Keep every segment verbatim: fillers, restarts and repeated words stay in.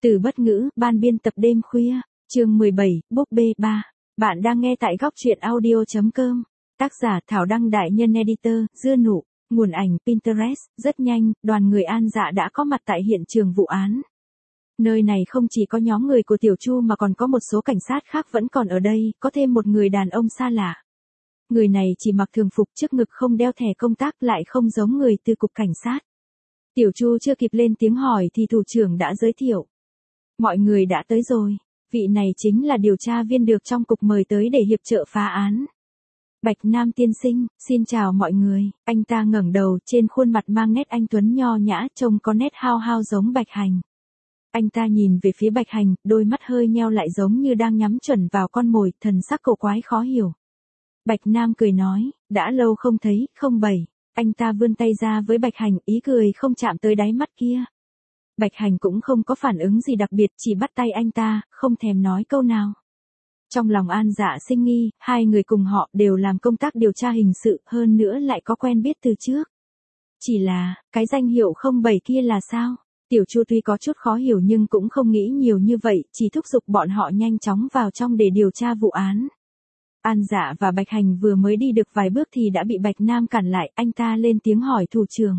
Từ bất ngữ, ban biên tập đêm khuya, chương mười bảy, búp bê ba. Bạn đang nghe tại góc truyện audio chấm com. Tác giả Thảo Đăng đại nhân editor, Dưa Nụ, nguồn ảnh Pinterest. Rất nhanh, đoàn người An Dạ đã có mặt tại hiện trường vụ án. Nơi này không chỉ có nhóm người của Tiểu Chu mà còn có một số cảnh sát khác vẫn còn ở đây, có thêm một người đàn ông xa lạ. Người này chỉ mặc thường phục, trước ngực không đeo thẻ công tác, lại không giống người từ cục cảnh sát. Tiểu Chu chưa kịp lên tiếng hỏi thì thủ trưởng đã giới thiệu. Mọi người đã tới rồi, vị này chính là điều tra viên được trong cục mời tới để hiệp trợ phá án. Bạch Nam tiên sinh, xin chào mọi người. Anh ta ngẩng đầu, trên khuôn mặt mang nét anh tuấn nho nhã, trông có nét hao hao giống Bạch Hành. Anh ta nhìn về phía Bạch Hành, đôi mắt hơi nheo lại giống như đang nhắm chuẩn vào con mồi, thần sắc cổ quái khó hiểu. Bạch Nam cười nói, đã lâu không thấy, không bảy. Anh ta vươn tay ra với Bạch Hành, ý cười không chạm tới đáy mắt kia. Bạch Hành cũng không có phản ứng gì đặc biệt, chỉ bắt tay anh ta, không thèm nói câu nào. Trong lòng An Dạ sinh nghi, hai người cùng họ đều làm công tác điều tra hình sự, hơn nữa lại có quen biết từ trước. Chỉ là, cái danh hiệu không bảy kia là sao? Tiểu Chu tuy có chút khó hiểu nhưng cũng không nghĩ nhiều như vậy, chỉ thúc giục bọn họ nhanh chóng vào trong để điều tra vụ án. An Dạ và Bạch Hành vừa mới đi được vài bước thì đã bị Bạch Nam cản lại, anh ta lên tiếng hỏi thủ trưởng.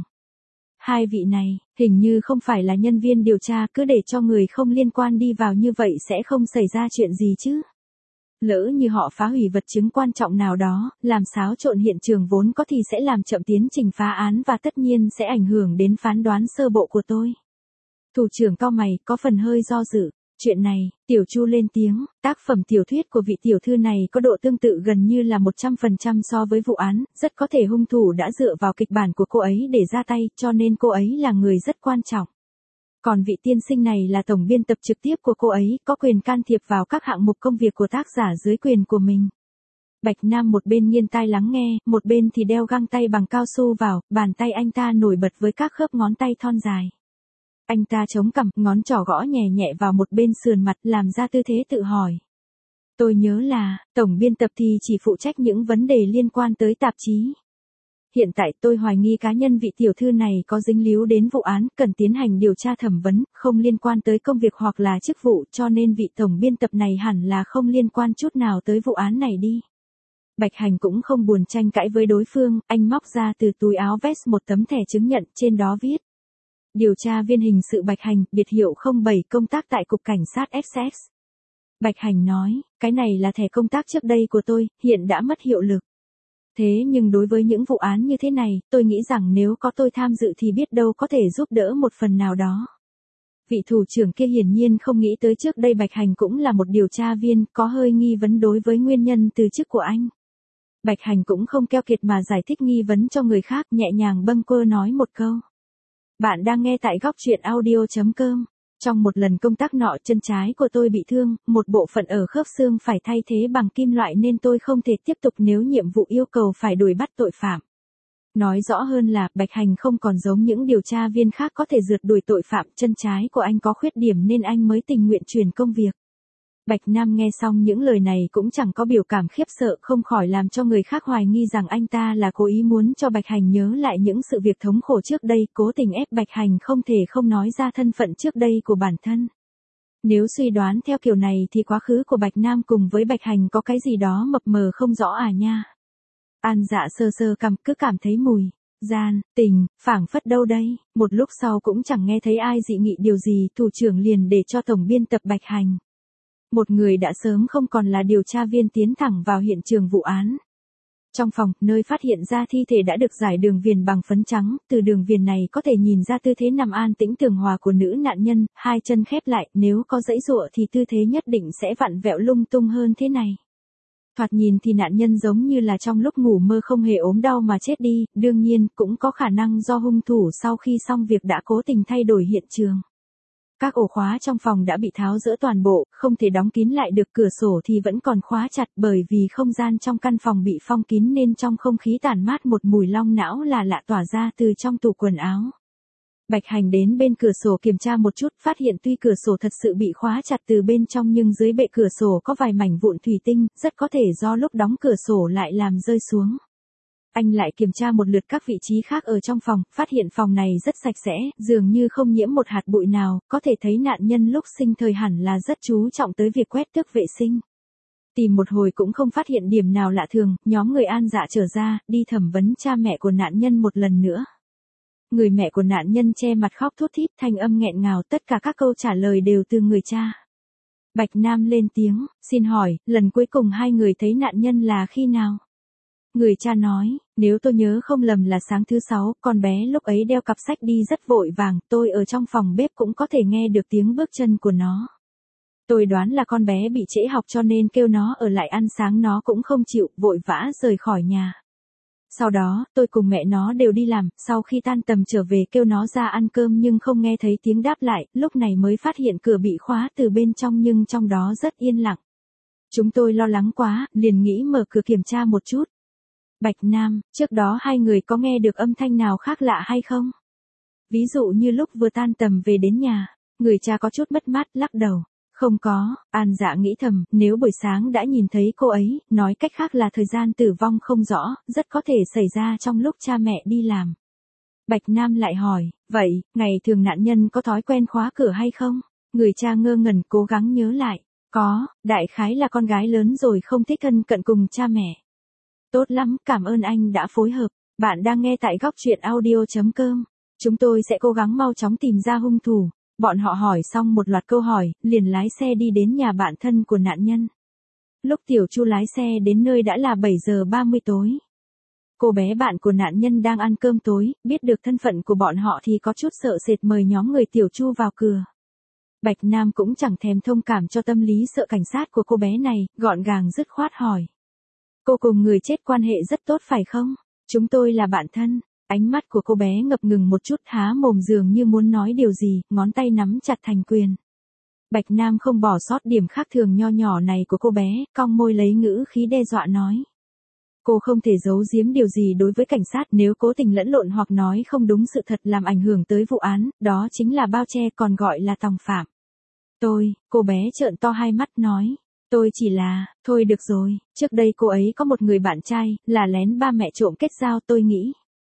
Hai vị này, hình như không phải là nhân viên điều tra, cứ để cho người không liên quan đi vào như vậy sẽ không xảy ra chuyện gì chứ. Lỡ như họ phá hủy vật chứng quan trọng nào đó, làm xáo trộn hiện trường vốn có thì sẽ làm chậm tiến trình phá án và tất nhiên sẽ ảnh hưởng đến phán đoán sơ bộ của tôi. Thủ trưởng cau mày, có phần hơi do dự. Chuyện này, Tiểu Chu lên tiếng, tác phẩm tiểu thuyết của vị tiểu thư này có độ tương tự gần như là một trăm phần trăm so với vụ án, rất có thể hung thủ đã dựa vào kịch bản của cô ấy để ra tay, cho nên cô ấy là người rất quan trọng. Còn vị tiên sinh này là tổng biên tập trực tiếp của cô ấy, có quyền can thiệp vào các hạng mục công việc của tác giả dưới quyền của mình. Bạch Nam một bên nghiêng tai lắng nghe, một bên thì đeo găng tay bằng cao su vào, bàn tay anh ta nổi bật với các khớp ngón tay thon dài. Anh ta chống cằm, ngón trỏ gõ nhẹ nhẹ vào một bên sườn mặt, làm ra tư thế tự hỏi. Tôi nhớ là, tổng biên tập thì chỉ phụ trách những vấn đề liên quan tới tạp chí. Hiện tại tôi hoài nghi cá nhân vị tiểu thư này có dính líu đến vụ án, cần tiến hành điều tra thẩm vấn, không liên quan tới công việc hoặc là chức vụ, cho nên vị tổng biên tập này hẳn là không liên quan chút nào tới vụ án này đi. Bạch Hành cũng không buồn tranh cãi với đối phương, anh móc ra từ túi áo vest một tấm thẻ chứng nhận, trên đó viết. Điều tra viên hình sự Bạch Hành, biệt hiệu không bảy, công tác tại cục cảnh sát Essex. Bạch Hành nói, cái này là thẻ công tác trước đây của tôi, hiện đã mất hiệu lực. Thế nhưng đối với những vụ án như thế này, tôi nghĩ rằng nếu có tôi tham dự thì biết đâu có thể giúp đỡ một phần nào đó. Vị thủ trưởng kia hiển nhiên không nghĩ tới trước đây Bạch Hành cũng là một điều tra viên, có hơi nghi vấn đối với nguyên nhân từ chức của anh. Bạch Hành cũng không keo kiệt mà giải thích nghi vấn cho người khác, nhẹ nhàng bâng quơ nói một câu. Bạn đang nghe tại góc truyện audio chấm com. Trong một lần công tác nọ, chân trái của tôi bị thương, một bộ phận ở khớp xương phải thay thế bằng kim loại nên tôi không thể tiếp tục nếu nhiệm vụ yêu cầu phải đuổi bắt tội phạm. Nói rõ hơn là, Bạch Hành không còn giống những điều tra viên khác có thể rượt đuổi tội phạm, chân trái của anh có khuyết điểm nên anh mới tình nguyện chuyển công việc. Bạch Nam nghe xong những lời này cũng chẳng có biểu cảm khiếp sợ, không khỏi làm cho người khác hoài nghi rằng anh ta là cố ý muốn cho Bạch Hành nhớ lại những sự việc thống khổ trước đây, cố tình ép Bạch Hành không thể không nói ra thân phận trước đây của bản thân. Nếu suy đoán theo kiểu này thì quá khứ của Bạch Nam cùng với Bạch Hành có cái gì đó mập mờ không rõ à nha. An Dạ sơ sơ cằm, cứ cảm thấy mùi gian tình phảng phất đâu đây. Một lúc sau cũng chẳng nghe thấy ai dị nghị điều gì, thủ trưởng liền để cho tổng biên tập Bạch Hành, một người đã sớm không còn là điều tra viên, tiến thẳng vào hiện trường vụ án. Trong phòng, nơi phát hiện ra thi thể đã được rải đường viền bằng phấn trắng, từ đường viền này có thể nhìn ra tư thế nằm an tĩnh tường hòa của nữ nạn nhân, hai chân khép lại, nếu có giãy giụa thì tư thế nhất định sẽ vặn vẹo lung tung hơn thế này. Thoạt nhìn thì nạn nhân giống như là trong lúc ngủ mơ không hề ốm đau mà chết đi, đương nhiên cũng có khả năng do hung thủ sau khi xong việc đã cố tình thay đổi hiện trường. Các ổ khóa trong phòng đã bị tháo dỡ toàn bộ, không thể đóng kín lại được, cửa sổ thì vẫn còn khóa chặt, bởi vì không gian trong căn phòng bị phong kín nên trong không khí tản mát một mùi long não là lạ tỏa ra từ trong tủ quần áo. Bạch Hành đến bên cửa sổ kiểm tra một chút, phát hiện tuy cửa sổ thật sự bị khóa chặt từ bên trong nhưng dưới bệ cửa sổ có vài mảnh vụn thủy tinh, rất có thể do lúc đóng cửa sổ lại làm rơi xuống. Anh lại kiểm tra một lượt các vị trí khác ở trong phòng, phát hiện phòng này rất sạch sẽ, dường như không nhiễm một hạt bụi nào, có thể thấy nạn nhân lúc sinh thời hẳn là rất chú trọng tới việc quét tước vệ sinh. Tìm một hồi cũng không phát hiện điểm nào lạ thường, nhóm người An Dạ trở ra, đi thẩm vấn cha mẹ của nạn nhân một lần nữa. Người mẹ của nạn nhân che mặt khóc thút thít, thanh âm nghẹn ngào, tất cả các câu trả lời đều từ người cha. Bạch Nam lên tiếng, xin hỏi, lần cuối cùng hai người thấy nạn nhân là khi nào? Người cha nói, nếu tôi nhớ không lầm là sáng thứ sáu, con bé lúc ấy đeo cặp sách đi rất vội vàng, tôi ở trong phòng bếp cũng có thể nghe được tiếng bước chân của nó. Tôi đoán là con bé bị trễ học cho nên kêu nó ở lại ăn sáng nó cũng không chịu, vội vã rời khỏi nhà. Sau đó, tôi cùng mẹ nó đều đi làm, sau khi tan tầm trở về kêu nó ra ăn cơm nhưng không nghe thấy tiếng đáp lại, lúc này mới phát hiện cửa bị khóa từ bên trong nhưng trong đó rất yên lặng. Chúng tôi lo lắng quá, liền nghĩ mở cửa kiểm tra một chút. Bạch Nam, trước đó hai người có nghe được âm thanh nào khác lạ hay không? Ví dụ như lúc vừa tan tầm về đến nhà, người cha có chút mất mát lắc đầu. Không có, An Dạ nghĩ thầm, nếu buổi sáng đã nhìn thấy cô ấy, nói cách khác là thời gian tử vong không rõ, rất có thể xảy ra trong lúc cha mẹ đi làm. Bạch Nam lại hỏi, vậy, ngày thường nạn nhân có thói quen khóa cửa hay không? Người cha ngơ ngẩn cố gắng nhớ lại, có, đại khái là con gái lớn rồi không thích thân cận cùng cha mẹ. Tốt lắm, cảm ơn anh đã phối hợp, bạn đang nghe tại góc truyện audio chấm com. Chúng tôi sẽ cố gắng mau chóng tìm ra hung thủ. Bọn họ hỏi xong một loạt câu hỏi, liền lái xe đi đến nhà bạn thân của nạn nhân. Lúc Tiểu Chu lái xe đến nơi đã là bảy giờ ba mươi tối. Cô bé bạn của nạn nhân đang ăn cơm tối, biết được thân phận của bọn họ thì có chút sợ sệt mời nhóm người Tiểu Chu vào cửa. Bạch Nam cũng chẳng thèm thông cảm cho tâm lý sợ cảnh sát của cô bé này, gọn gàng dứt khoát hỏi. Cô cùng người chết quan hệ rất tốt phải không? Chúng tôi là bạn thân. Ánh mắt của cô bé ngập ngừng một chút, há mồm dường như muốn nói điều gì, ngón tay nắm chặt thành quyền. Bạch Nam không bỏ sót điểm khác thường nho nhỏ này của cô bé, cong môi lấy ngữ khí đe dọa nói. Cô không thể giấu giếm điều gì đối với cảnh sát, nếu cố tình lẫn lộn hoặc nói không đúng sự thật làm ảnh hưởng tới vụ án, đó chính là bao che còn gọi là tòng phạm. Tôi, cô bé trợn to hai mắt nói. Tôi chỉ là, thôi được rồi, trước đây cô ấy có một người bạn trai, là lén ba mẹ trộm kết giao tôi nghĩ.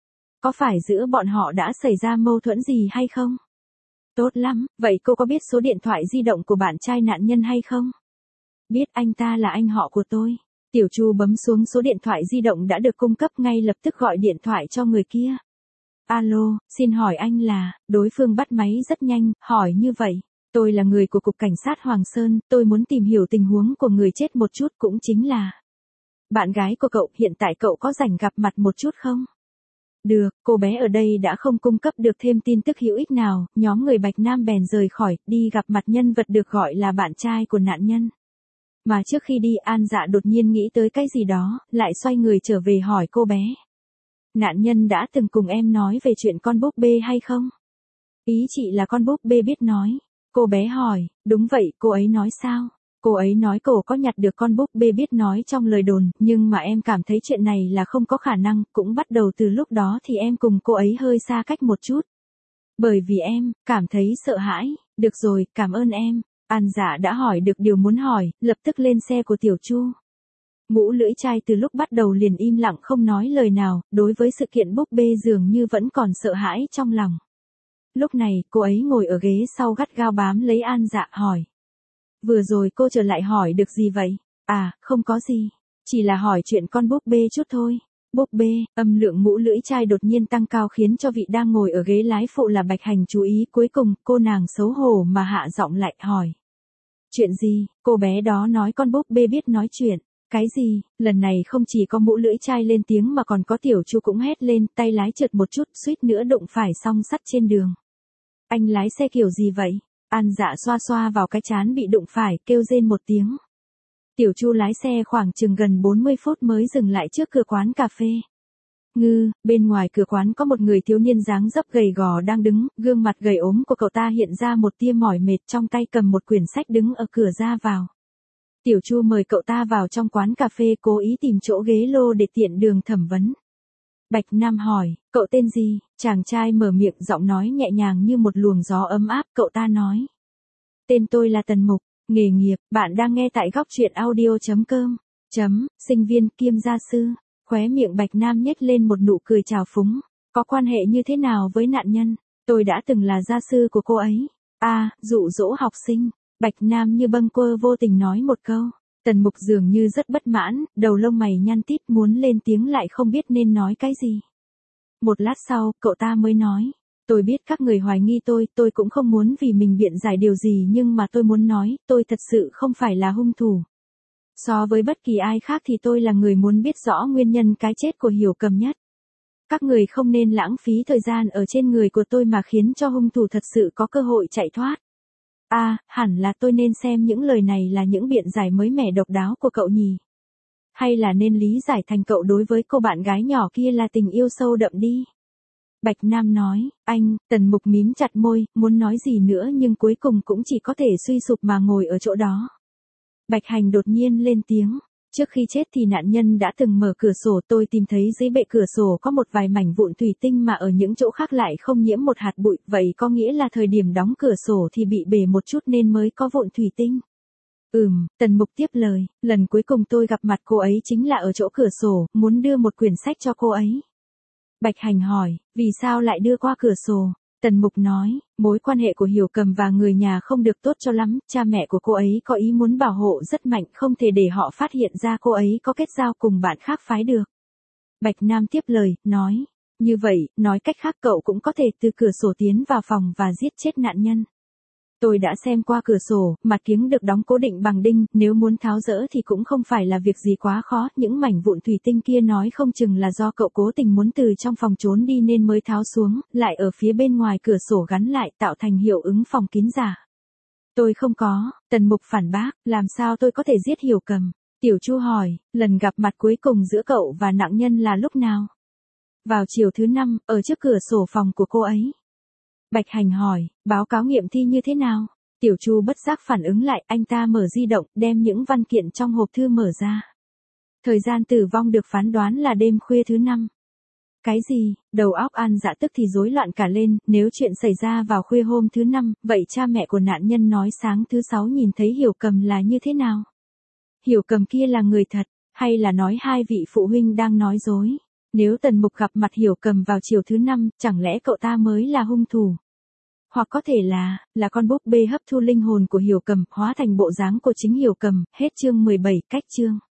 Có phải giữa bọn họ đã xảy ra mâu thuẫn gì hay không? Tốt lắm, vậy cô có biết số điện thoại di động của bạn trai nạn nhân hay không? Biết, anh ta là anh họ của tôi. Tiểu Chu bấm xuống số điện thoại di động đã được cung cấp, ngay lập tức gọi điện thoại cho người kia. Alo, xin hỏi anh là, đối phương bắt máy rất nhanh, hỏi như vậy. Tôi là người của Cục Cảnh sát Hoàng Sơn, tôi muốn tìm hiểu tình huống của người chết một chút, cũng chính là bạn gái của cậu, hiện tại cậu có rảnh gặp mặt một chút không? Được, cô bé ở đây đã không cung cấp được thêm tin tức hữu ích nào, nhóm người Bạch Nam bèn rời khỏi, đi gặp mặt nhân vật được gọi là bạn trai của nạn nhân. Mà trước khi đi, An Dạ đột nhiên nghĩ tới cái gì đó, lại xoay người trở về hỏi cô bé. Nạn nhân đã từng cùng em nói về chuyện con búp bê hay không? Ý chị là con búp bê biết nói. Cô bé hỏi, đúng vậy, cô ấy nói sao? Cô ấy nói cô có nhặt được con búp bê biết nói trong lời đồn, nhưng mà em cảm thấy chuyện này là không có khả năng, cũng bắt đầu từ lúc đó thì em cùng cô ấy hơi xa cách một chút. Bởi vì em, cảm thấy sợ hãi, được rồi, cảm ơn em. An Dạ đã hỏi được điều muốn hỏi, lập tức lên xe của Tiểu Chu. Ngũ lưỡi trai từ lúc bắt đầu liền im lặng không nói lời nào, đối với sự kiện búp bê dường như vẫn còn sợ hãi trong lòng. Lúc này, cô ấy ngồi ở ghế sau gắt gao bám lấy An Dạ hỏi. Vừa rồi cô trở lại hỏi được gì vậy? À, không có gì. Chỉ là hỏi chuyện con búp bê chút thôi. Búp bê, âm lượng ngũ lưỡi trai đột nhiên tăng cao khiến cho vị đang ngồi ở ghế lái phụ là Bạch Hành chú ý, cuối cùng, cô nàng xấu hổ mà hạ giọng lại hỏi. Chuyện gì? Cô bé đó nói con búp bê biết nói chuyện. Cái gì? Lần này không chỉ có ngũ lưỡi trai lên tiếng mà còn có Tiểu Chu cũng hét lên, tay lái trượt một chút, suýt nữa đụng phải song sắt trên đường. Anh lái xe kiểu gì vậy? An Dạ xoa xoa vào cái trán bị đụng phải, kêu rên một tiếng. Tiểu Chu lái xe khoảng chừng gần bốn mươi phút mới dừng lại trước cửa quán cà phê. Ngư, bên ngoài cửa quán có một người thiếu niên dáng dấp gầy gò đang đứng, gương mặt gầy ốm của cậu ta hiện ra một tia mỏi mệt, trong tay cầm một quyển sách đứng ở cửa ra vào. Tiểu Chu mời cậu ta vào trong quán cà phê, cố ý tìm chỗ ghế lô để tiện đường thẩm vấn. Bạch Nam hỏi, cậu tên gì? Chàng trai mở miệng, giọng nói nhẹ nhàng như một luồng gió ấm áp, cậu ta nói. Tên tôi là Tần Mục, nghề nghiệp, bạn đang nghe tại góc truyện audio chấm com, chấm, sinh viên kiêm gia sư, Khóe miệng Bạch Nam nhếch lên một nụ cười trào phúng. Có quan hệ như thế nào với nạn nhân? Tôi đã từng là gia sư của cô ấy. À, dụ dỗ học sinh. Bạch Nam như bâng quơ vô tình nói một câu. Tần Mục dường như rất bất mãn, đầu lông mày nhăn tít muốn lên tiếng lại không biết nên nói cái gì. Một lát sau, cậu ta mới nói. Tôi biết các người hoài nghi tôi, tôi cũng không muốn vì mình biện giải điều gì nhưng mà tôi muốn nói, tôi thật sự không phải là hung thủ. So với bất kỳ ai khác thì tôi là người muốn biết rõ nguyên nhân cái chết của Hiểu Cầm nhất. Các người không nên lãng phí thời gian ở trên người của tôi mà khiến cho hung thủ thật sự có cơ hội chạy thoát. À, hẳn là tôi nên xem những lời này là những biện giải mới mẻ độc đáo của cậu nhỉ. Hay là nên lý giải thành cậu đối với cô bạn gái nhỏ kia là tình yêu sâu đậm đi. Bạch Nam nói, anh, Tần Mục mím chặt môi, muốn nói gì nữa nhưng cuối cùng cũng chỉ có thể suy sụp mà ngồi ở chỗ đó. Bạch Hành đột nhiên lên tiếng. Trước khi chết thì nạn nhân đã từng mở cửa sổ, tôi tìm thấy dưới bệ cửa sổ có một vài mảnh vụn thủy tinh mà ở những chỗ khác lại không nhiễm một hạt bụi, vậy có nghĩa là thời điểm đóng cửa sổ thì bị bể một chút nên mới có vụn thủy tinh. Ừm, Tần Mục tiếp lời, lần cuối cùng tôi gặp mặt cô ấy chính là ở chỗ cửa sổ, muốn đưa một quyển sách cho cô ấy. Bạch Hành hỏi, vì sao lại đưa qua cửa sổ? Tần Mục nói, mối quan hệ của Hiểu Cầm và người nhà không được tốt cho lắm, cha mẹ của cô ấy có ý muốn bảo hộ rất mạnh, không thể để họ phát hiện ra cô ấy có kết giao cùng bạn khác phái được. Bạch Nam tiếp lời, nói, như vậy, nói cách khác cậu cũng có thể từ cửa sổ tiến vào phòng và giết chết nạn nhân. Tôi đã xem qua cửa sổ, mặt kiếng được đóng cố định bằng đinh, nếu muốn tháo dỡ thì cũng không phải là việc gì quá khó, những mảnh vụn thủy tinh kia nói không chừng là do cậu cố tình muốn từ trong phòng trốn đi nên mới tháo xuống, lại ở phía bên ngoài cửa sổ gắn lại tạo thành hiệu ứng phòng kín giả. Tôi không có, Tần Mục phản bác, làm sao tôi có thể giết Hiểu Cầm? Tiểu Chu hỏi, lần gặp mặt cuối cùng giữa cậu và nạn nhân là lúc nào? Vào chiều thứ năm, ở trước cửa sổ phòng của cô ấy. Bạch Hành hỏi, báo cáo nghiệm thi như thế nào? Tiểu Chu bất giác phản ứng lại, anh ta mở di động, đem những văn kiện trong hộp thư mở ra. Thời gian tử vong được phán đoán là đêm khuya thứ năm. Cái gì? Đầu óc An Dạ tức thì rối loạn cả lên, nếu chuyện xảy ra vào khuya hôm thứ năm, vậy cha mẹ của nạn nhân nói sáng thứ sáu nhìn thấy Hiểu Cầm là như thế nào? Hiểu Cầm kia là người thật, hay là nói hai vị phụ huynh đang nói dối? Nếu Tần Mục gặp mặt Hiểu Cầm vào chiều thứ năm, chẳng lẽ cậu ta mới là hung thủ? Hoặc có thể là, là con búp bê hấp thu linh hồn của Hiểu Cầm, hóa thành bộ dáng của chính Hiểu Cầm, hết chương mười bảy, cách chương.